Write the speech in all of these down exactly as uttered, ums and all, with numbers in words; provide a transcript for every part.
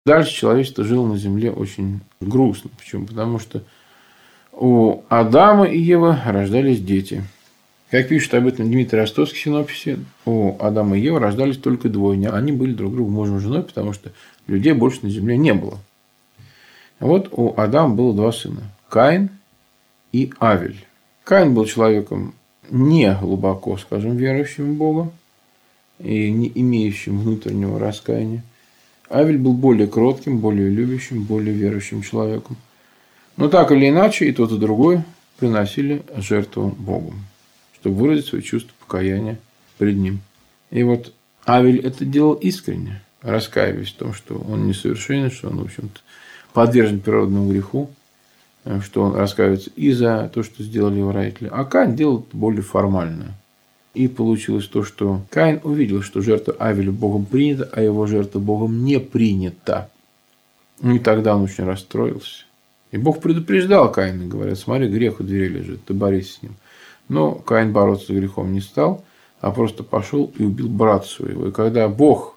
Дальше человечество жило на земле очень грустно. Почему? Потому что у Адама и Евы рождались дети. Как пишет об этом Дмитрий Ростовский в синопсисе, у Адама и Евы рождались только двойни. Они были друг другу мужем и женой, потому что людей больше на земле не было. Вот у Адама было два сына – Каин и Авель. Каин был человеком не глубоко, скажем, верующим в Бога и не имеющим внутреннего раскаяния. Авель был более кротким, более любящим, более верующим человеком. Но так или иначе, и тот, и другой приносили жертву Богу, чтобы выразить свои чувства покаяния перед Ним. И вот Авель это делал искренне, раскаиваясь в том, что он несовершенен, что он, в общем-то, подвержен природному греху, что он раскаивается и за то, что сделали его родители. А Каин делал это более формально. И получилось то, что Каин увидел, что жертва Авеля Богом принята, а его жертва Богом не принята. Ну и тогда он очень расстроился. И Бог предупреждал Каина, говорят, смотри, грех у двери лежит, ты борись с ним. Но Каин бороться с грехом не стал, а просто пошел и убил брата своего. И когда Бог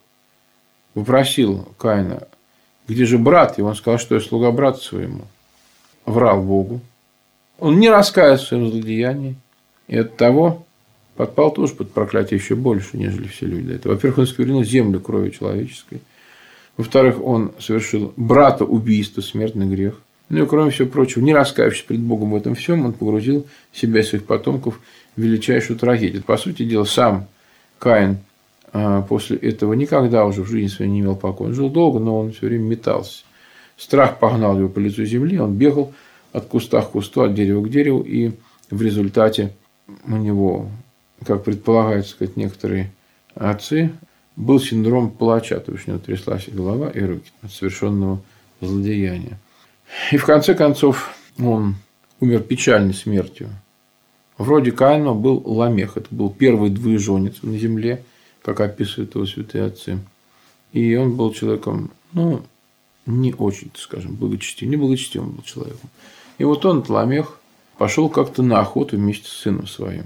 попросил Каина, где же брат, и он сказал, что я слуга брату своему, врал Богу. Он не раскаялся в своем злодеянии, и от того подпал тоже под проклятие еще больше, нежели все люди до этого. Во-первых, он сквернил землю кровью человеческой. Во-вторых, он совершил брата убийство, смертный грех. Ну и, кроме всего прочего, не раскаявшись перед Богом в этом всем, он погрузил себя и своих потомков в величайшую трагедию. По сути дела, сам Каин после этого никогда уже в жизни своей не имел покоя. Он жил долго, но он все время метался. Страх погнал его по лицу земли, он бегал от куста к кусту, от дерева к дереву, и в результате у него, как предполагают сказать некоторые отцы, был синдром палача, то есть у него тряслась и голова, и руки от совершенного злодеяния. И в конце концов он умер печальной смертью. Вроде Каина был Ламех, это был первый двоеженец на земле, как описывают его святые отцы. И он был человеком, ну, не очень, скажем, благочестивым, не благочестивым был человеком. И вот он, Ламех, пошел как-то на охоту вместе с сыном своим.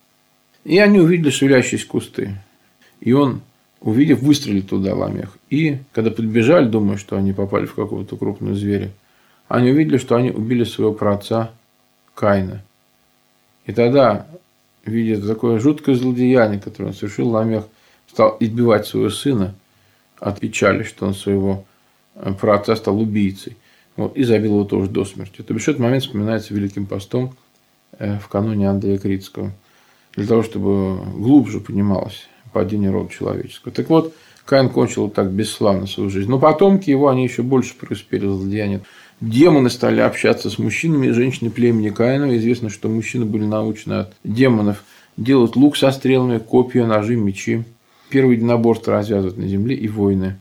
И они увидели шевелящиеся кусты. И он, увидев, выстрелил туда, Ламех. И когда подбежали, думая, что они попали в какого-то крупного зверя, они увидели, что они убили своего праотца Каина. И тогда, видя такое жуткое злодеяние, которое он совершил, Ламех стал избивать своего сына от печали, что он своего праотца стал убийцей. Вот, и забил его тоже до смерти. То бишь, этот момент вспоминается Великим постом в кануне Андрея Критского, для того, чтобы глубже понималось падение рода человеческого. Так вот, Каин кончил так бесславно свою жизнь. Но потомки его, они еще больше преуспели в злодеянии. Демоны стали общаться с мужчинами и женщинами племени Каинова. Известно, что мужчины были научены от демонов делать лук со стрелами, копья, ножи, мечи. Первые единоборства развязывать на земле и войны.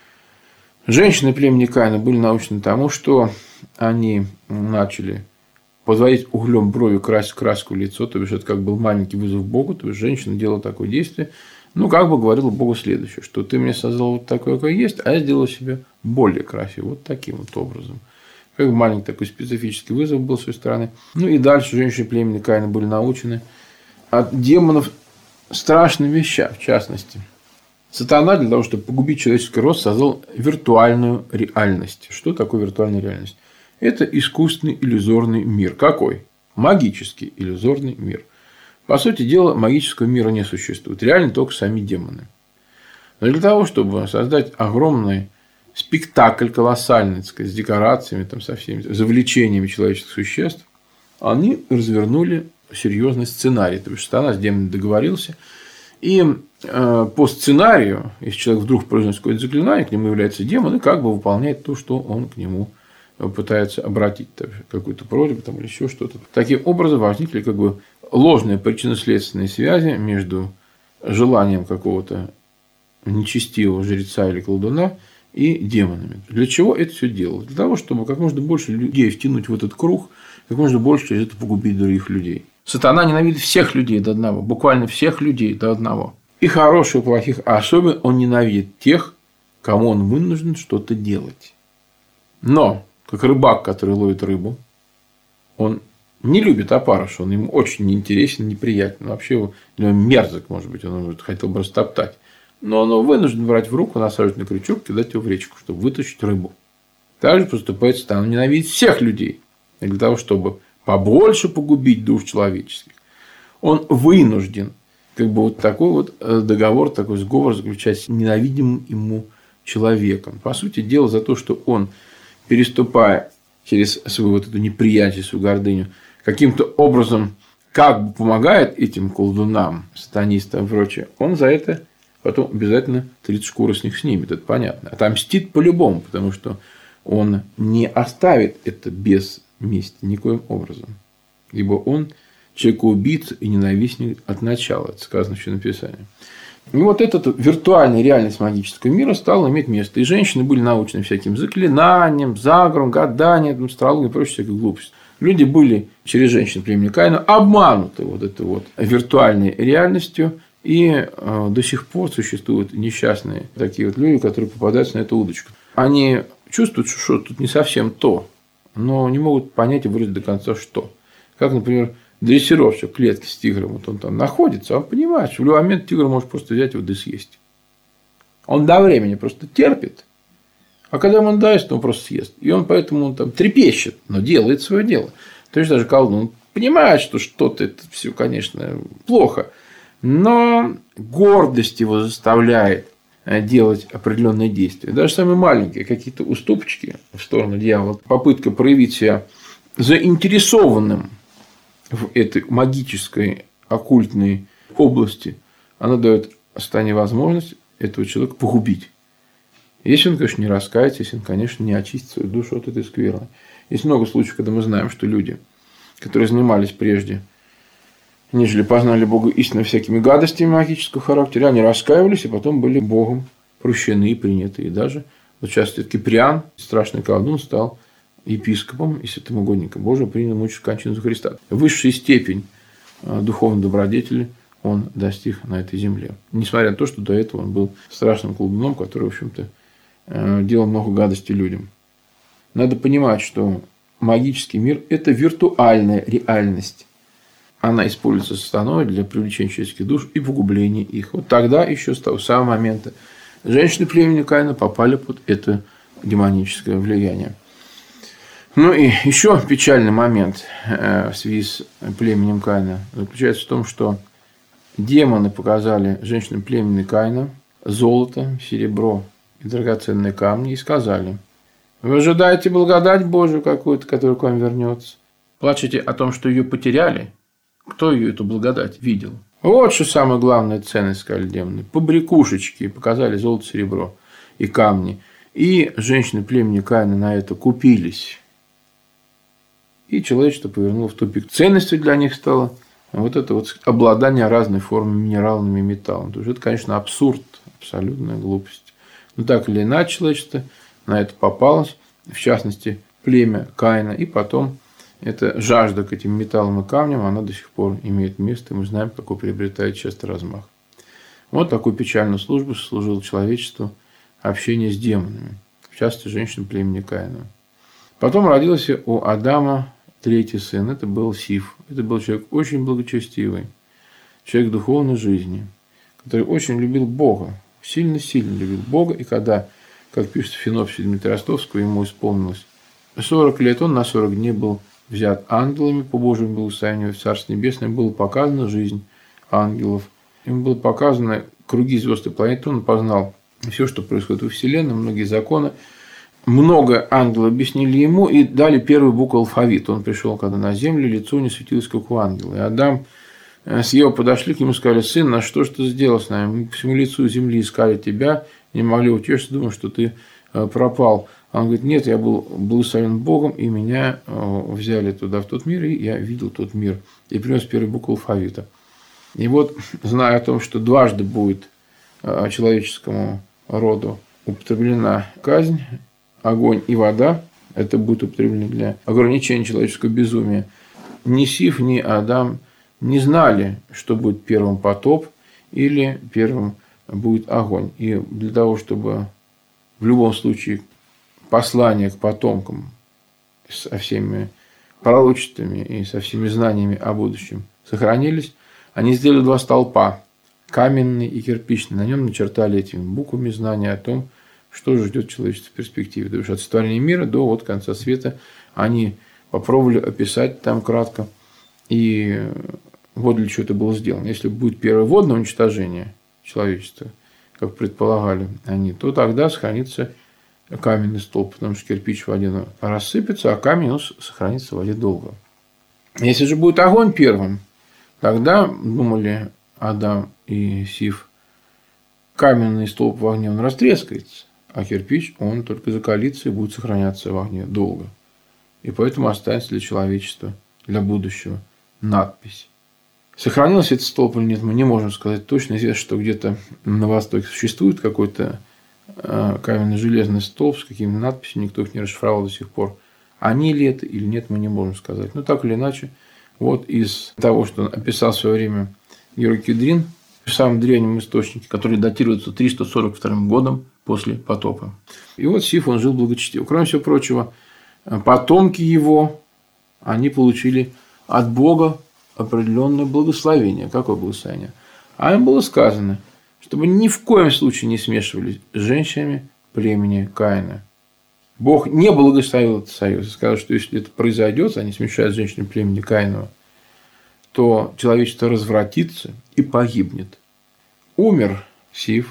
Женщины племени Каина были научены тому, что они начали подводить углем брови, красить краску в лицо, то бишь это как был маленький вызов Богу, то есть женщина делала такое действие, ну, как бы говорила Богу следующее, что ты мне создал вот такое, какое есть, а я сделал себе более красиво, вот таким вот образом. Как бы маленький такой специфический вызов был с своей стороны. Ну, и дальше женщины племени Каина были научены от демонов страшным вещам, в частности. Сатана для того, чтобы погубить человеческий род, создал виртуальную реальность. Что такое виртуальная реальность? Это искусственный иллюзорный мир. Какой? Магический иллюзорный мир. По сути дела, магического мира не существует. Реально только сами демоны. Но для того, чтобы создать огромный спектакль, колоссальный, так сказать, с декорациями, там, со всеми завлечениями человеческих существ, они развернули серьезный сценарий. То есть, Сатана с демоном договорился. И э, по сценарию, если человек вдруг произносит какое-то заклинание, к нему является демон и как бы выполняет то, что он к нему пытается обратить, какую-то просьбу там, или еще что-то. Таким образом возникли как бы ложные причинно-следственные связи между желанием какого-то нечестивого жреца или колдуна и демонами. Для чего это все делалось? Для того, чтобы как можно больше людей втянуть в этот круг, как можно больше через это погубить других людей. Сатана ненавидит всех людей до одного, буквально всех людей до одного. И хороших, и плохих, а особенно он ненавидит тех, кому он вынужден что-то делать. Но, как рыбак, который ловит рыбу, он не любит опарыша, он ему очень неинтересен, неприятен. Вообще его мерзок, может быть, он может, хотел бы растоптать. но он вынужден брать в руку насаженный крючок, кидать его в речку, чтобы вытащить рыбу. Так же поступает сатана. Он ненавидит всех людей. И для того, чтобы побольше погубить душ человеческих, он вынужден как бы вот такой вот договор, такой сговор заключать с ненавидимым ему человеком. По сути дела, за то, что он, переступая через свою вот эту неприятие, свою гордыню, каким-то образом как бы помогает этим колдунам, сатанистам и прочее, он за это потом обязательно тридцать шкуры с них снимет, это понятно. Отомстит по-любому, потому что он не оставит это без мести никоим образом. Ибо он человека-убийца и ненавистник от начала, это сказано в Священном Писании. И вот эта виртуальная реальность магического мира стала иметь место. И женщины были научены всяким заклинанием, заговором, гаданием, астрологией и прочей всякой глупостью. Люди были через женщин племени Каина обмануты вот этой вот виртуальной реальностью. И э, до сих пор существуют несчастные такие вот люди, которые попадаются на эту удочку. Они чувствуют, что что-то тут не совсем то, но не могут понять и выразить до конца, что. Как, например, дрессировщик в клетке с тигром, вот он там находится, он понимает, что в любой момент тигр может просто взять его да съесть. Он до времени просто терпит, а когда ему надоест, он просто съест. И он поэтому он там трепещет, но делает свое дело. То есть даже колдун он понимает, что что-то это все, конечно, плохо, но гордость его заставляет делать определенные действия. Даже самые маленькие какие-то уступочки в сторону дьявола, попытка проявить себя заинтересованным в этой магической, оккультной области, она дает сатане возможность этого человека погубить. Если он, конечно, не раскается, если он, конечно, не очистит свою душу от этой скверны. Есть много случаев, когда мы знаем, что люди, которые занимались прежде, нежели познали Бога истинно всякими гадостями магического характера, они раскаивались и потом были Богом прощены и приняты. И даже, вот сейчас Киприан, страшный колдун, стал епископом и святым угодником Божьим, принял мучительную кончину за Христа. Высшая степень духовной добродетели он достиг на этой земле. Несмотря на то, что до этого он был страшным колдуном, который, в общем-то, делал много гадостей людям. Надо понимать, что магический мир – это виртуальная реальность. Она используется сатаной для привлечения человеческих душ и погубления их. Вот тогда еще с того самого момента женщины племени Каина попали под это демоническое влияние. Ну и еще печальный момент в связи с племенем Каина заключается в том, что демоны показали женщинам племени Каина золото, серебро и драгоценные камни и сказали: вы ожидаете благодать Божию какую-то, которая к вам вернется. Плачете о том, что ее потеряли. Кто ее, эту благодать, видел? Вот что самая главная ценность, сказали демоны. Побрякушечки показали золото, серебро и камни. И женщины племени Каина на это купились. И человечество повернуло в тупик. Ценностью для них стало вот это вот обладание разной формой минералами и металлом. То есть это, конечно, абсурд, абсолютная глупость. Но так или иначе человечество на это попалось, в частности, племя Каина, и потом эта жажда к этим металлам и камням, она до сих пор имеет место, и мы знаем, какой приобретает часто размах. Вот такую печальную службу служило человечеству общение с демонами, в частности, женщин племени Каина. Потом родился у Адама третий сын, это был Сиф. Это был человек очень благочестивый, человек духовной жизни, который очень любил Бога, сильно-сильно любил Бога, и когда, как пишет в Финопсе Дмитрия Ростовского, ему исполнилось сорок лет, он на сорок дней был взят ангелами по Божьему благословению в Царство Небесное, была показана жизнь ангелов, ему было показано круги звезд и планет, он познал все, что происходит во Вселенной, многие законы. Много ангелов объяснили ему и дали первую букву алфавита. Он пришел, когда на землю, лицо не светилось, как у ангела. И Адам с Евой подошли к нему и сказали: сын, на что ж ты сделал с нами? Мы по всему лицу земли искали тебя, не могли утешиться, думая, что ты пропал. Он говорит: нет, я был благословен Богом, и меня взяли туда, в тот мир, и я видел тот мир. И принес первую букву алфавита. И вот, зная о том, что дважды будет человеческому роду употреблена казнь, огонь и вода, это будет употреблено для ограничения человеческого безумия, ни Сиф, ни Адам не знали, что будет первым потоп или первым будет огонь. И для того, чтобы в любом случае послание к потомкам со всеми пророчествами и со всеми знаниями о будущем сохранились, они сделали два столпа. каменный и кирпичный. На нем начертали этими буквами знания о том, что же ждет человечество в перспективе. То есть от сотворения мира до вот конца света они попробовали описать там кратко. И вот для чего это было сделано. Если будет первое водное уничтожение человечества, как предполагали они, то тогда сохранится каменный столб, потому что кирпич в воде рассыпется, а камень ну, сохранится в воде долго. Если же будет огонь первым, тогда, думали Адам и Сив, каменный столб в огне он растрескается, а кирпич он только закалится и будет сохраняться в огне долго. И поэтому останется для человечества, для будущего надпись. Сохранился этот столб или нет, мы не можем сказать точно. Известно, что где-то на Востоке существует какой-то каменно-железный столб с какими-то надписями, никто их не расшифровал до сих пор. Они ли это или нет, мы не можем сказать. Но так или иначе, вот из того, что описал в свое время Георгий Кедрин в самом древнем источнике, который датируется триста сорок вторым годом после потопа. И вот Сиф, он жил благочестиво. Кроме всего прочего, потомки его, они получили от Бога определенное благословение. Какое благословение? А им было сказано, чтобы ни в коем случае не смешивались с женщинами племени Каина. Бог не благословил этот союз. Сказал, что если это произойдет, они смешаются с женщинами племени Каинова, то человечество развратится и погибнет. Умер Сиф,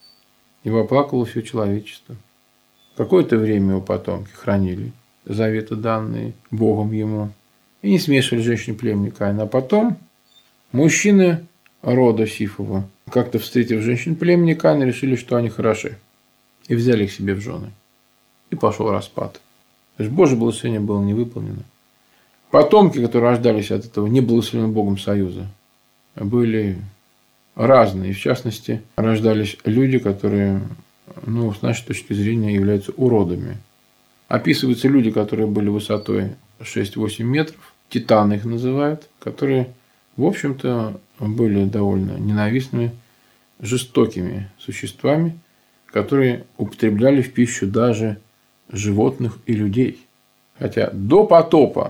и воплакало все человечество. Какое-то время его потомки хранили заветы, данные Богом ему, и не смешивали женщин племени Каина. А потом мужчины рода Сифова, как-то встретив женщин племени Каина, решили, что они хороши, и взяли их себе в жены. И пошел распад. То есть Божье благословение было не выполнено. Потомки, которые рождались от этого неблагословенного Богом союза, были разные. В частности, рождались люди, которые, ну, с нашей точки зрения, являются уродами. Описываются люди, которые были высотой шесть-восемь метров, титаны их называют, которые, в общем-то, были довольно ненавистными, жестокими существами, которые употребляли в пищу даже животных и людей. Хотя до потопа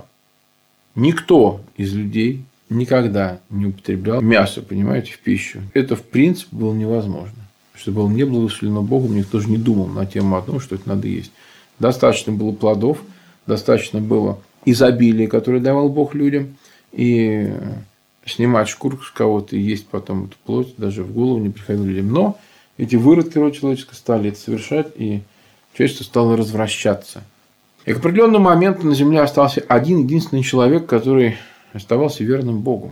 никто из людей никогда не употреблял мясо, понимаете, в пищу. Это, в принципе, было невозможно. Что было не благословено Богом, никто же не думал на тему о том, что это надо есть. Достаточно было плодов, достаточно было изобилия, которое давал Бог людям, и снимать шкурку с кого-то и есть потом эту плоть даже в голову не приходило людям. Но эти выродки рода человеческого стали это совершать, и человечество стало развращаться. И к определенному моменту на земле остался один единственный человек, который оставался верным Богу.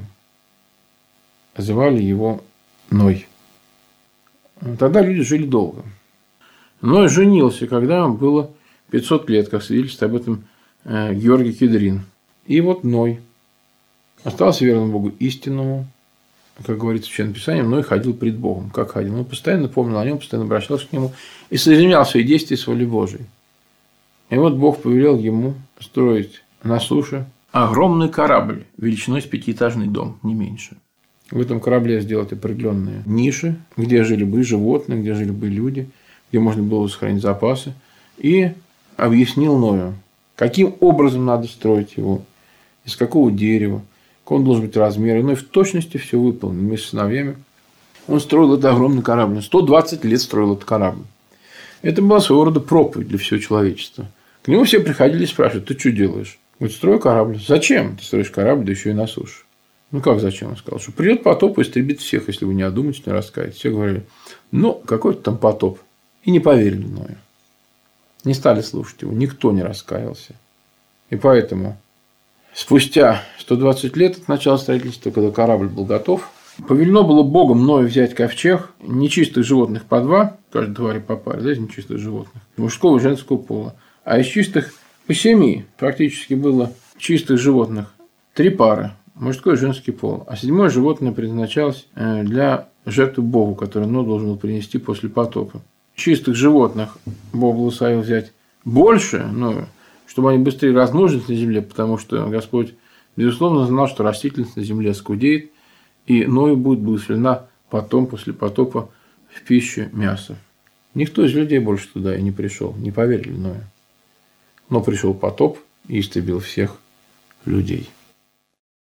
Звали его Ной. Тогда люди жили долго. Ной женился, когда ему было пятьсот лет, как свидетельствует об этом Георгий Кедрин. И вот Ной остался верным Богу истинному. Как говорится в Священном Писании, Ной ходил пред Богом. Как ходил? Он постоянно помнил о нем, постоянно обращался к нему и соединял свои действия с волей Божией. И вот Бог повелел ему строить на суше огромный корабль величиной с пятиэтажный дом, не меньше. В этом корабле сделать определенные ниши, где жили бы животные, где жили бы люди, где можно было сохранить запасы. И объяснил Ною, каким образом надо строить его, из какого дерева, какой он должен быть размер. И Ной в точности все выполнил вместе с сыновьями. Он строил этот огромный корабль. сто двадцать лет строил этот корабль. Это была своего рода проповедь для всего человечества. К нему все приходили и спрашивали: ты что делаешь? Говорит, строю корабль. Зачем ты строишь корабль, да еще и на суше? Ну, как зачем? Он сказал, что придет потоп и истребит всех, если вы не одумаетесь, не раскаетесь. Все говорили, ну, какой-то там потоп. И не поверили Ною. Не стали слушать его. Никто не раскаялся. И поэтому спустя сто двадцать лет от начала строительства, когда корабль был готов, повелено было Богом Ною взять ковчег нечистых животных по два, каждой твари по паре, да, из нечистых животных, мужского и женского пола, а из чистых по семи. Фактически было чистых животных три пары, мужской и женский пол, а седьмое животное предназначалось для жертвы Богу, которую Ной должен был принести после потопа. Чистых животных Бог благословил взять больше, Ною, чтобы они быстрее размножились на земле, потому что Господь, безусловно, знал, что растительность на земле скудеет, и Ною будет благословена потом, после потопа, в пищу мясо. Никто из людей больше туда и не пришел, не поверили Ною. Но пришел потоп и истребил всех людей.